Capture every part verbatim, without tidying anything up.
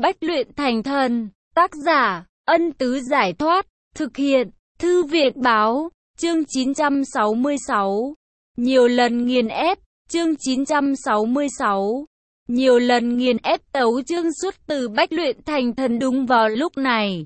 bách luyện thành thần. Tác giả, Ân Tứ Giải Thoát. Thực hiện, Thư viện Báo. Chương chín trăm sáu mươi sáu. Nhiều lần nghiền ép. Chương chín trăm sáu mươi sáu. Nhiều lần nghiền ép Tấu Chương xuất từ bách luyện thành thần. Đúng vào lúc này,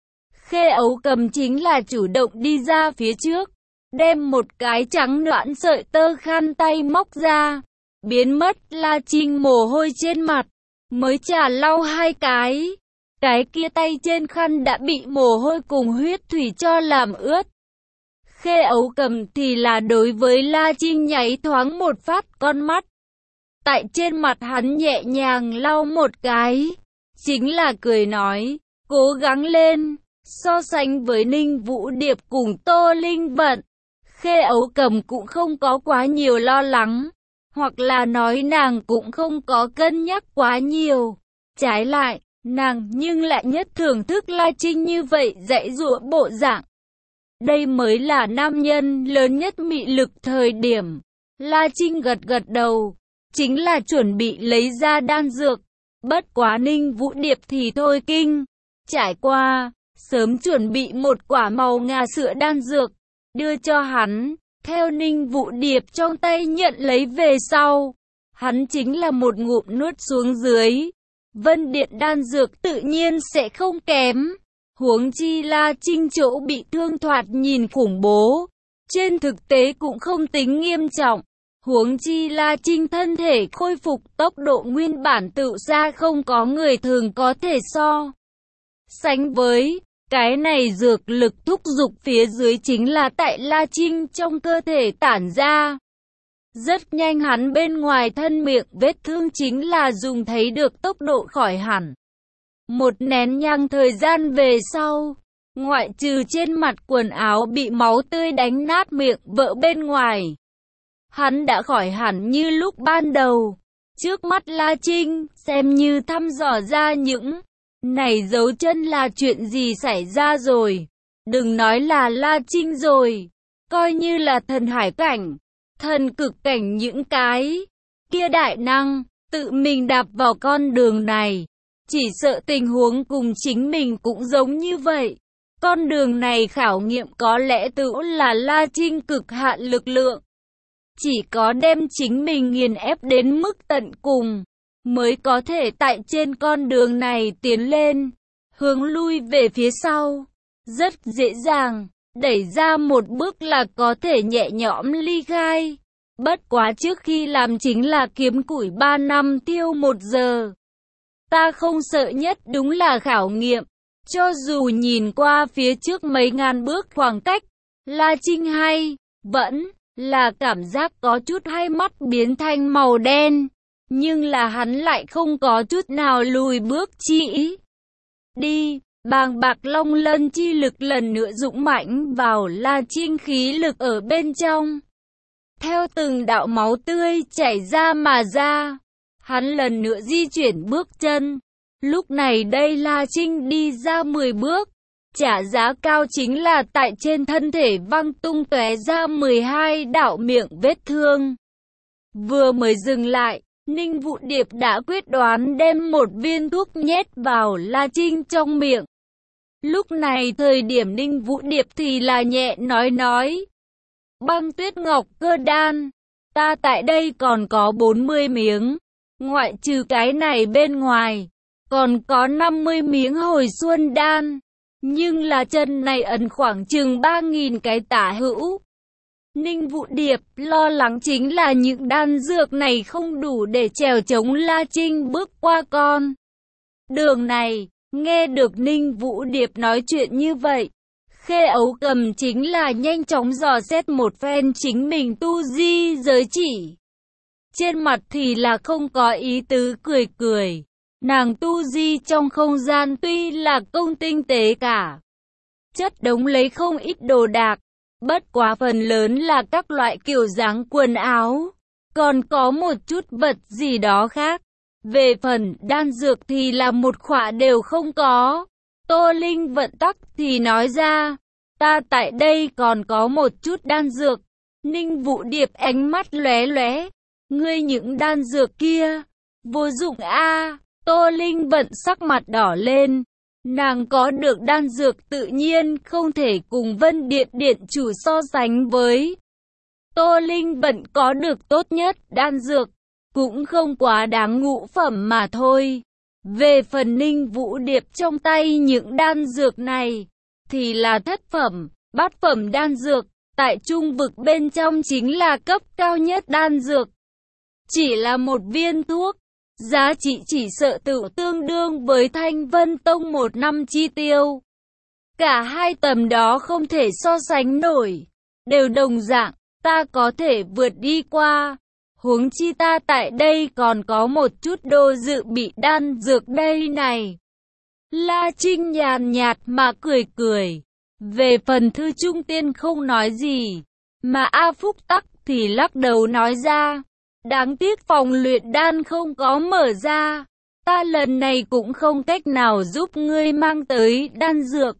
Khê Ấu Cầm chính là chủ động đi ra phía trước, đem một cái trắng nõn sợi tơ khăn tay móc ra, biến mất La Trinh mồ hôi trên mặt, mới chà lau hai cái. Cái kia tay trên khăn đã bị mồ hôi cùng huyết thủy cho làm ướt. Khê Ấu Cầm thì là đối với La Trinh nháy thoáng một phát con mắt. Tại trên mặt hắn nhẹ nhàng lau một cái, chính là cười nói, cố gắng lên. So sánh với Ninh Vũ Điệp cùng Tô Linh Vận, Khê Ấu Cầm cũng không có quá nhiều lo lắng, hoặc là nói nàng cũng không có cân nhắc quá nhiều. Trái lại, nàng nhưng lại nhất thưởng thức La Trinh như vậy dạy dỗ bộ dạng. Đây mới là nam nhân lớn nhất mị lực thời điểm. La Trinh gật gật đầu, chính là chuẩn bị lấy ra đan dược. Bất quá Ninh Vũ Điệp thì thôi kinh. Trải qua, sớm chuẩn bị một quả màu ngà sữa đan dược, đưa cho hắn. Theo Ninh Vũ Điệp trong tay nhận lấy về sau, hắn chính là một ngụm nuốt xuống dưới. Vân Điện đan dược tự nhiên sẽ không kém. Huống chi La Trinh chỗ bị thương thoạt nhìn khủng bố, trên thực tế cũng không tính nghiêm trọng. Huống chi La Trinh thân thể khôi phục tốc độ nguyên bản tự ra không có người thường có thể so sánh với. Cái này dược lực thúc giục phía dưới chính là tại La Trinh trong cơ thể tản ra. Rất nhanh hắn bên ngoài thân miệng vết thương chính là dùng thấy được tốc độ khỏi hẳn. Một nén nhang thời gian về sau, ngoại trừ trên mặt quần áo bị máu tươi đánh nát miệng vỡ bên ngoài, hắn đã khỏi hẳn như lúc ban đầu. Trước mắt La Trinh, xem như thăm dò ra những này dấu chân là chuyện gì xảy ra rồi. Đừng nói là La Trinh rồi, coi như là thần hải cảnh, thần cực cảnh những cái kia đại năng, tự mình đạp vào con đường này, chỉ sợ tình huống cùng chính mình cũng giống như vậy. Con đường này khảo nghiệm có lẽ tự là La Trinh cực hạn lực lượng. Chỉ có đem chính mình nghiền ép đến mức tận cùng, mới có thể tại trên con đường này tiến lên. Hướng lui về phía sau, rất dễ dàng, đẩy ra một bước là có thể nhẹ nhõm ly khai. Bất quá trước khi làm chính là kiếm củi ba năm tiêu một giờ. Ta không sợ nhất đúng là khảo nghiệm. Cho dù nhìn qua phía trước mấy ngàn bước khoảng cách, La Trinh hay vẫn là cảm giác có chút hai mắt biến thành màu đen. Nhưng là hắn lại không có chút nào lùi bước chi ý. Đi, bàng bạc long lân chi lực lần nữa dũng mãnh vào La Trinh khí lực ở bên trong. Theo từng đạo máu tươi chảy ra mà ra, hắn lần nữa di chuyển bước chân. Lúc này đây La Trinh đi ra mười bước, trả giá cao chính là tại trên thân thể văng tung tóe ra mười hai đạo miệng vết thương. Vừa mới dừng lại, Ninh Vũ Điệp đã quyết đoán đem một viên thuốc nhét vào La Trinh trong miệng. Lúc này thời điểm Ninh Vũ Điệp thì là nhẹ nói nói. Băng tuyết ngọc cơ đan, ta tại đây còn có bốn mươi miếng, ngoại trừ cái này bên ngoài, còn có năm mươi miếng hồi xuân đan, nhưng là chân này ẩn khoảng chừng ba nghìn cái tả hữu. Ninh Vũ Điệp lo lắng chính là những đan dược này không đủ để chèo chống La Trinh bước qua con đường này. Nghe được Ninh Vũ Điệp nói chuyện như vậy, Khê Ấu Cầm chính là nhanh chóng dò xét một phen chính mình tu di giới chỉ. Trên mặt thì là không có ý tứ cười cười. Nàng tu di trong không gian tuy là công tinh tế cả, chất đống lấy không ít đồ đạc. Bất quá phần lớn là các loại kiểu dáng quần áo, còn có một chút vật gì đó khác. Về phần đan dược thì là một khỏa đều không có. Tô Linh Vận tắc thì nói ra, ta tại đây còn có một chút đan dược. Ninh Vũ Điệp ánh mắt lóe lóe, ngươi những đan dược kia vô dụng a, Tô Linh Vận sắc mặt đỏ lên. Nàng có được đan dược tự nhiên không thể cùng Vân Điện Điện chủ so sánh với. Tô Linh Vận có được tốt nhất đan dược, cũng không quá đáng ngũ phẩm mà thôi. Về phần Ninh Vũ Điệp trong tay những đan dược này, thì là thất phẩm, bát phẩm đan dược, tại trung vực bên trong chính là cấp cao nhất đan dược. Chỉ là một viên thuốc, giá trị chỉ sợ tự tương đương với Thanh Vân Tông một năm chi tiêu. Cả hai tầm đó không thể so sánh nổi, đều đồng dạng, ta có thể vượt đi qua. Huống chi ta tại đây còn có một chút đồ dự bị đan dược đây này. La Trinh nhàn nhạt mà cười cười. Về phần Thư Trung Tiên không nói gì, mà A Phúc Tắc thì lắc đầu nói ra. Đáng tiếc phòng luyện đan không có mở ra, ta lần này cũng không cách nào giúp ngươi mang tới đan dược.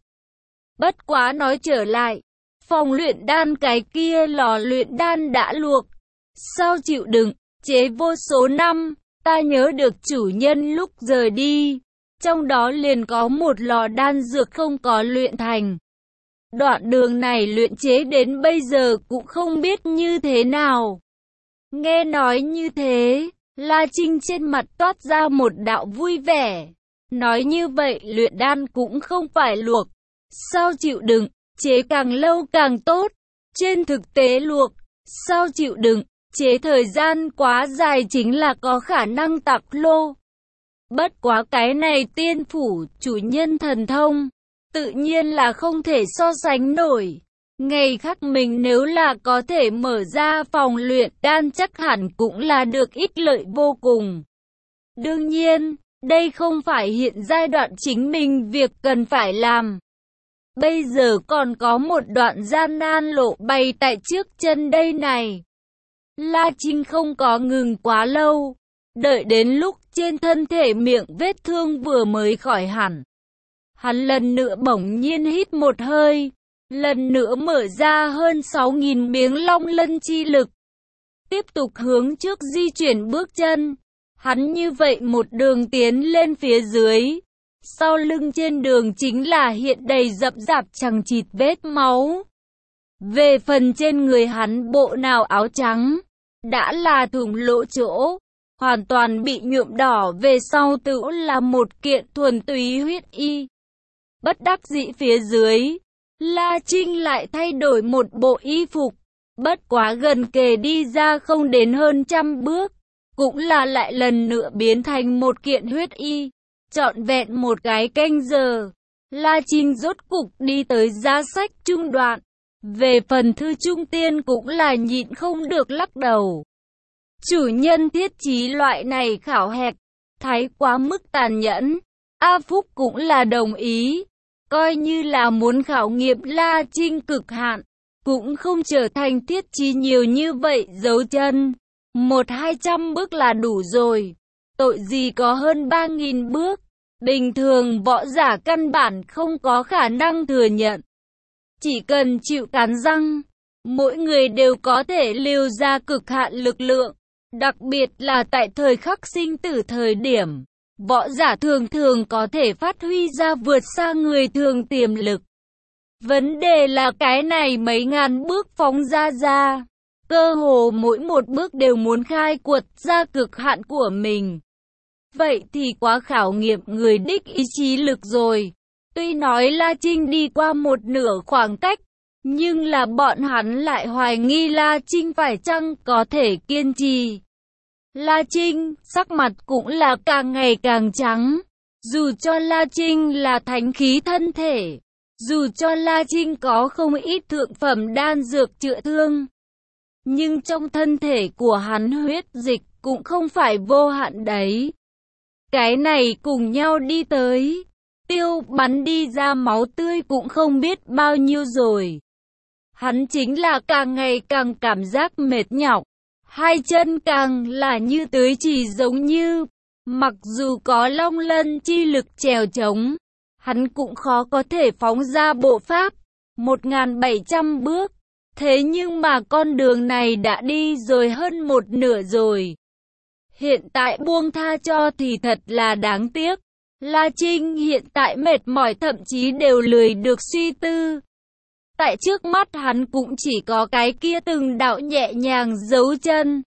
Bất quá nói trở lại, phòng luyện đan cái kia lò luyện đan đã luộc, sao chịu đựng, chế vô số năm, ta nhớ được chủ nhân lúc rời đi, trong đó liền có một lò đan dược không có luyện thành. Đoạn đường này luyện chế đến bây giờ cũng không biết như thế nào. Nghe nói như thế, La Trinh trên mặt toát ra một đạo vui vẻ. Nói như vậy luyện đan cũng không phải luộc, sao chịu đựng, chế càng lâu càng tốt. Trên thực tế luộc, sao chịu đựng, chế thời gian quá dài chính là có khả năng tạc lô. Bất quá cái này tiên phủ, chủ nhân thần thông, tự nhiên là không thể so sánh nổi. Ngày khác mình nếu là có thể mở ra phòng luyện đan chắc hẳn cũng là được ích lợi vô cùng. Đương nhiên, đây không phải hiện giai đoạn chính mình việc cần phải làm. Bây giờ còn có một đoạn gian nan lộ bày tại trước chân đây này. La Trinh không có ngừng quá lâu, đợi đến lúc trên thân thể miệng vết thương vừa mới khỏi hẳn. Hắn lần nữa bỗng nhiên hít một hơi, lần nữa mở ra hơn sáu nghìn miếng long lân chi lực. Tiếp tục hướng trước di chuyển bước chân, hắn như vậy một đường tiến lên phía dưới. Sau lưng trên đường chính là hiện đầy rậm rạp chằng chịt vết máu. Về phần trên người hắn bộ nào áo trắng, đã là thủng lỗ chỗ, hoàn toàn bị nhuộm đỏ, về sau tự là một kiện thuần túy huyết y. Bất đắc dĩ phía dưới, La Trinh lại thay đổi một bộ y phục, bất quá gần kề đi ra không đến hơn trăm bước, cũng là lại lần nữa biến thành một kiện huyết y. Trọn vẹn một cái canh giờ, La Trinh rốt cục đi tới giá sách trung đoạn. Về phần Thư Trung Tiên cũng là nhịn không được lắc đầu. Chủ nhân thiết chí loại này khảo hạch, thái quá mức tàn nhẫn. A Phúc cũng là đồng ý, coi như là muốn khảo nghiệm La Trinh cực hạn, cũng không trở thành thiết chí nhiều như vậy dấu chân. Một hai trăm bước là đủ rồi, tội gì có hơn ba nghìn bước, bình thường võ giả căn bản không có khả năng thừa nhận. Chỉ cần chịu cắn răng, mỗi người đều có thể liều ra cực hạn lực lượng, đặc biệt là tại thời khắc sinh tử thời điểm. Võ giả thường thường có thể phát huy ra vượt xa người thường tiềm lực. Vấn đề là cái này mấy ngàn bước phóng ra ra, cơ hồ mỗi một bước đều muốn khai quật ra cực hạn của mình. Vậy thì quá khảo nghiệm người đích ý chí lực rồi. Tuy nói La Trinh đi qua một nửa khoảng cách, nhưng là bọn hắn lại hoài nghi La Trinh phải chăng có thể kiên trì. La Trinh, sắc mặt cũng là càng ngày càng trắng. Dù cho La Trinh là thánh khí thân thể, dù cho La Trinh có không ít thượng phẩm đan dược chữa thương, nhưng trong thân thể của hắn huyết dịch cũng không phải vô hạn đấy. Cái này cùng nhau đi tới, tiêu bắn đi ra máu tươi cũng không biết bao nhiêu rồi. Hắn chính là càng ngày càng cảm giác mệt nhọc. Hai chân càng là như tưới chỉ giống như, mặc dù có long lân chi lực chèo chống, hắn cũng khó có thể phóng ra bộ pháp, một nghìn bảy trăm bước. Thế nhưng mà con đường này đã đi rồi hơn một nửa rồi. Hiện tại buông tha cho thì thật là đáng tiếc. La Trinh hiện tại mệt mỏi thậm chí đều lười được suy tư. Tại trước mắt hắn cũng chỉ có cái kia từng đạo nhẹ nhàng dấu chân.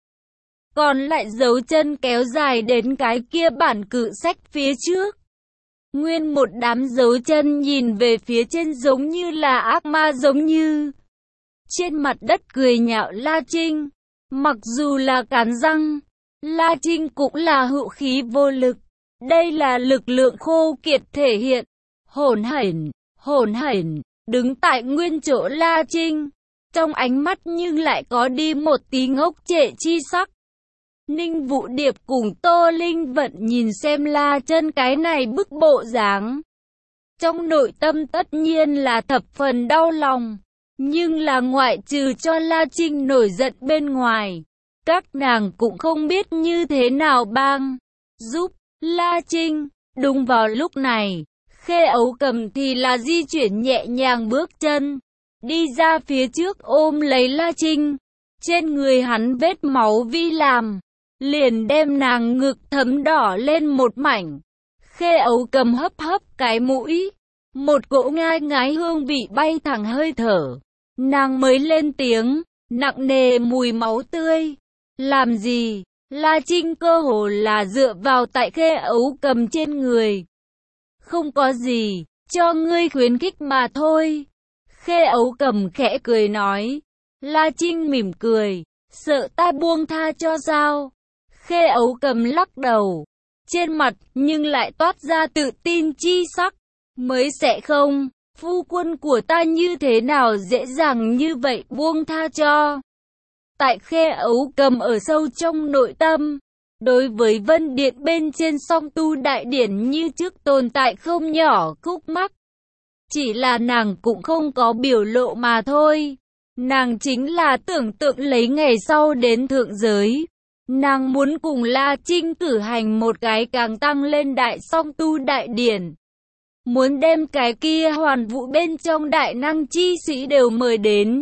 Còn lại dấu chân kéo dài đến cái kia bản cự sách phía trước. Nguyên một đám dấu chân nhìn về phía trên giống như là ác ma giống như. Trên mặt đất cười nhạo La Trinh. Mặc dù là cắn răng, La Trinh cũng là hữu khí vô lực. Đây là lực lượng khô kiệt thể hiện. Hỗn hển, hỗn hển, đứng tại nguyên chỗ La Trinh. Trong ánh mắt nhưng lại có đi một tí ngốc trệ chi sắc. Ninh Vũ Điệp cùng Tô Linh Vận nhìn xem La Chân cái này bức bộ dáng. Trong nội tâm tất nhiên là thập phần đau lòng. Nhưng là ngoại trừ cho La Trinh nổi giận bên ngoài, các nàng cũng không biết như thế nào bang giúp La Trinh. Đúng vào lúc này, Khê Ấu Cầm thì là di chuyển nhẹ nhàng bước chân, đi ra phía trước ôm lấy La Trinh. Trên người hắn vết máu vi làm, liền đem nàng ngực thấm đỏ lên một mảnh. Khê Ấu Cầm hấp hấp cái mũi, một cỗ ngai ngái hương vị bay thẳng hơi thở. Nàng mới lên tiếng, nặng nề mùi máu tươi. Làm gì? La Trinh cơ hồ là dựa vào tại Khê Ấu Cầm trên người. Không có gì, cho ngươi khuyến khích mà thôi. Khê Ấu Cầm khẽ cười nói. La Trinh mỉm cười, sợ ta buông tha cho sao? Khê Ấu Cầm lắc đầu, trên mặt nhưng lại toát ra tự tin chi sắc. Mới sẽ không, phu quân của ta như thế nào dễ dàng như vậy buông tha cho. Tại Khê Ấu Cầm ở sâu trong nội tâm, đối với Vân Điện bên trên Song Tu Đại Điển như trước tồn tại không nhỏ khúc mắc. Chỉ là nàng cũng không có biểu lộ mà thôi. Nàng chính là tưởng tượng lấy ngày sau đến thượng giới. Nàng muốn cùng La Trinh cử hành một cái càng tăng lên đại Song Tu Đại Điển. Muốn đem cái kia hoàn vũ bên trong đại năng chi sĩ đều mời đến.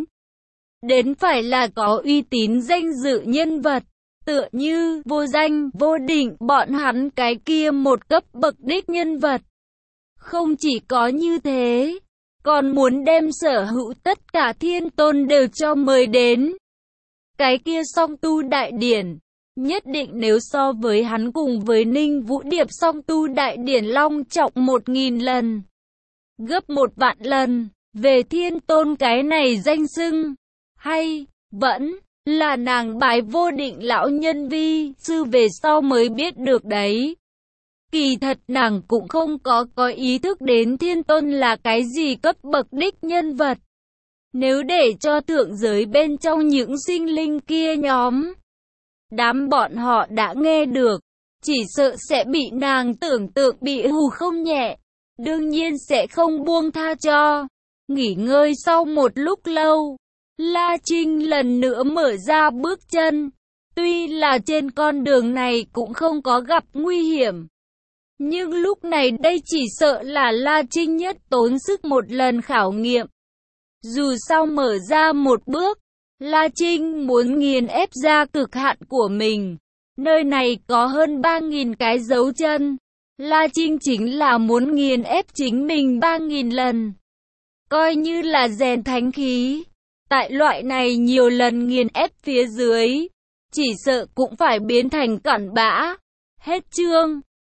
Đến phải là có uy tín danh dự nhân vật, tựa như Vô Danh, Vô Định, bọn hắn cái kia một cấp bậc đích nhân vật. Không chỉ có như thế, còn muốn đem sở hữu tất cả thiên tôn đều cho mời đến. Cái kia Song Tu Đại Điển, nhất định nếu so với hắn cùng với Ninh Vũ Điệp Song Tu Đại Điển long trọng một nghìn lần, gấp một vạn lần, về thiên tôn cái này danh xưng, hay vẫn là nàng bái Vô Định lão nhân vi sư về sau mới biết được đấy. Kỳ thật nàng cũng không có có ý thức đến thiên tôn là cái gì cấp bậc đích nhân vật. Nếu để cho thượng giới bên trong những sinh linh kia nhóm, đám bọn họ đã nghe được, chỉ sợ sẽ bị nàng tưởng tượng bị hù không nhẹ. Đương nhiên sẽ không buông tha cho. Nghỉ ngơi sau một lúc lâu, La Trinh lần nữa mở ra bước chân. Tuy là trên con đường này cũng không có gặp nguy hiểm, nhưng lúc này đây chỉ sợ là La Trinh nhất tốn sức một lần khảo nghiệm. Dù sao mở ra một bước, La Trinh muốn nghiền ép ra cực hạn của mình. Nơi này có hơn ba nghìn cái dấu chân. La Trinh chính là muốn nghiền ép chính mình ba nghìn lần. Coi như là rèn thánh khí. Tại loại này nhiều lần nghiền ép phía dưới, chỉ sợ cũng phải biến thành cặn bã. Hết chương.